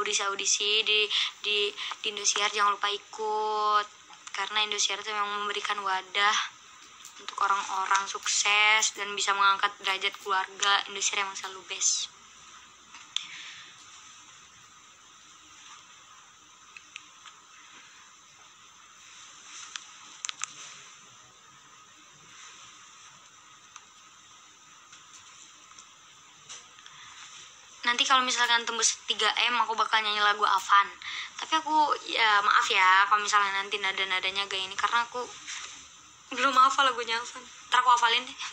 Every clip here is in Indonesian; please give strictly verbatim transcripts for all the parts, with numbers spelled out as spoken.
audisi-audisi di di di Indosiar, jangan lupa ikut, karena Indosiar itu memang memberikan wadah untuk orang-orang sukses dan bisa mengangkat derajat keluarga. Indosiar emang selalu best. Nanti kalau misalkan tembus tiga M aku bakal nyanyi lagu Avan. Tapi aku ya maaf ya kalau misalnya nanti nada-nadanya gak ini, karena aku belum hafal lagunya Avan. Ntar aku hafalin deh.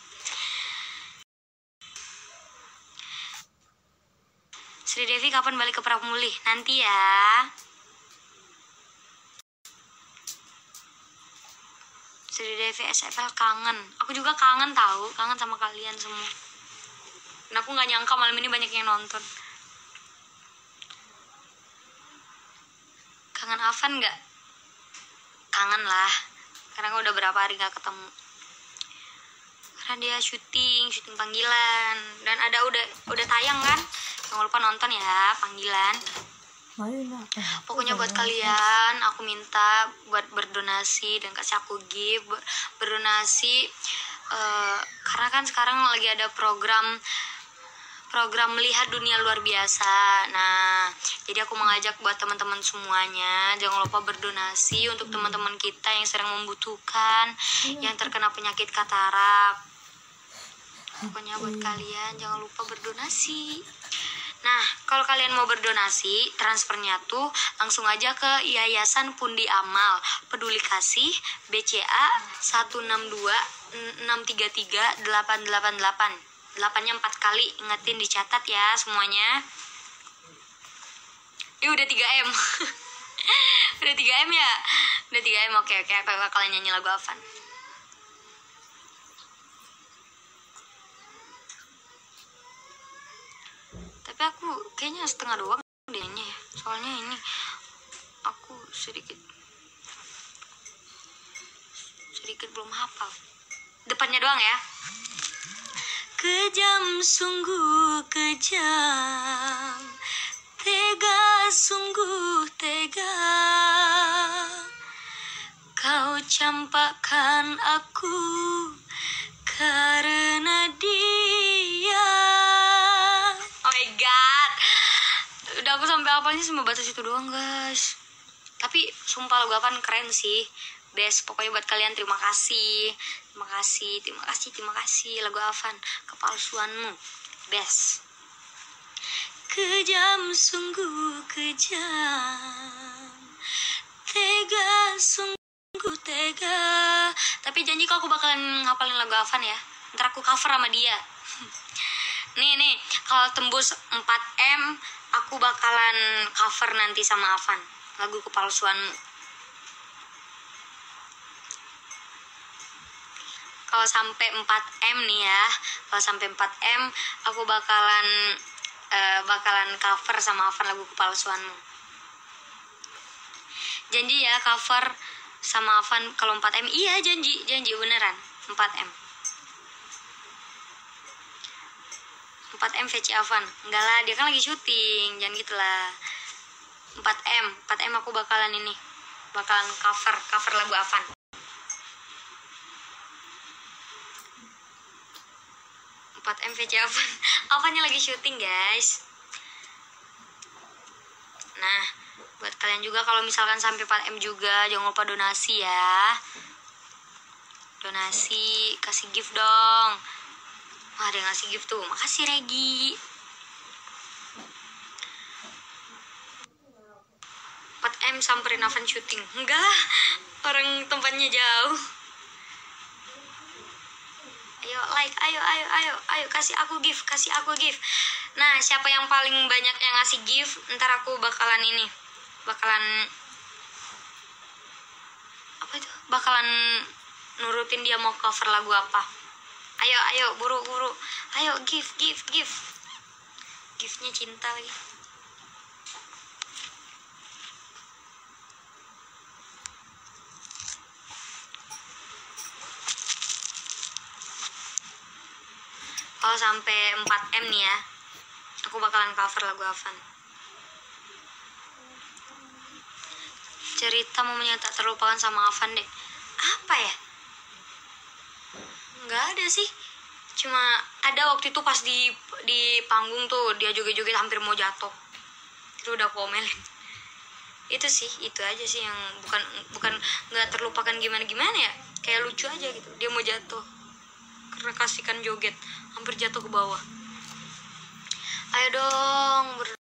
Sri Devi kapan balik ke Pramuli? Nanti ya. Sri Devi S F L kangen. Aku juga kangen tahu, kangen sama kalian semua. Dan aku nggak nyangka malam ini banyak yang nonton. Kangen Avan nggak? Kangen lah, karena aku udah berapa hari nggak ketemu. Karena dia syuting, syuting Panggilan, dan ada udah udah tayang kan? Jangan lupa nonton ya Panggilan. Pokoknya buat kalian aku minta buat berdonasi dan kasih aku gift, berdonasi uh, karena kan sekarang lagi ada program program melihat dunia luar biasa. Nah, jadi aku mengajak buat teman-teman semuanya, jangan lupa berdonasi untuk teman-teman kita yang sedang membutuhkan, yang terkena penyakit katarak. Pokoknya buat kalian jangan lupa berdonasi. Nah, kalau kalian mau berdonasi, transfernya tuh langsung aja ke Yayasan Pundi Amal Peduli Kasih B C A satu enam dua enam tiga tiga delapan delapan delapan. delapannya empat kali, ingetin, dicatat ya semuanya. Eh udah tiga M. Udah tiga M ya? Udah tiga M, oke oke, aku bakalan nyanyi lagu Avan. Tapi aku kayaknya setengah doang dehnya ya. Soalnya ini aku sedikit sedikit belum hafal. Depannya doang ya. Kejam, sungguh kejam, tega, sungguh tega, kau campakkan aku karena dia. Oh my god, udah aku sampai apalnya cuma batas itu doang guys. Tapi sumpah lagu Avan keren sih, best. Pokoknya buat kalian terima kasih, terima kasih, terima kasih, terima kasih lagu Avan, Kepalsuanmu, best. Kejam, sungguh kejam, tega, sungguh tega. Tapi janji kalau aku bakalan ngapalin lagu Avan ya, ntar aku cover sama dia. Nih nih, kalau tembus empat M aku bakalan cover nanti sama Avan lagu Kepalsuanmu. Kalau sampai empat M nih ya, kalau sampai empat M aku bakalan uh, bakalan cover sama Avan lagu Kepalsuanmu. Janji ya cover sama Avan kalau empat M. Iya janji, janji beneran empat M. empat M V C Avan. Enggak lah, dia kan lagi syuting, jangan gitulah. empat M, empat M aku bakalan ini, bakalan cover cover lagu Avan. empat M V C Avan. Avannya lagi syuting guys. Nah, buat kalian juga kalau misalkan sampai empat M juga jangan lupa donasi ya. Donasi, kasih gift dong. Wah, ada yang ngasih gift tuh. Makasih Regi. empat M samperin Avan syuting. Enggak lah, orang tempatnya jauh. Ayo like, ayo, ayo, ayo, ayo kasih aku gift, kasih aku gift. Nah, siapa yang paling banyak yang ngasih gift, ntar aku bakalan ini, bakalan apa itu? Bakalan nurutin dia mau cover lagu apa. Ayo, ayo, buru-buru. Ayo gift, gift, gift. Giftnya cinta lagi. Kalau sampai empat M nih ya, aku bakalan cover lagu Avan. cerita momennya tak terlupakan sama Afan deh. Apa ya? Nggak ada sih. Cuma ada waktu itu pas di di panggung tuh dia joget-joget hampir mau jatuh. Itu udah komelin. Itu sih, itu aja sih yang bukan bukan nggak terlupakan gimana-gimana ya. Kayak lucu aja gitu. Dia mau jatuh karena kasihkan joget, hampir jatuh ke bawah. Ayo dong.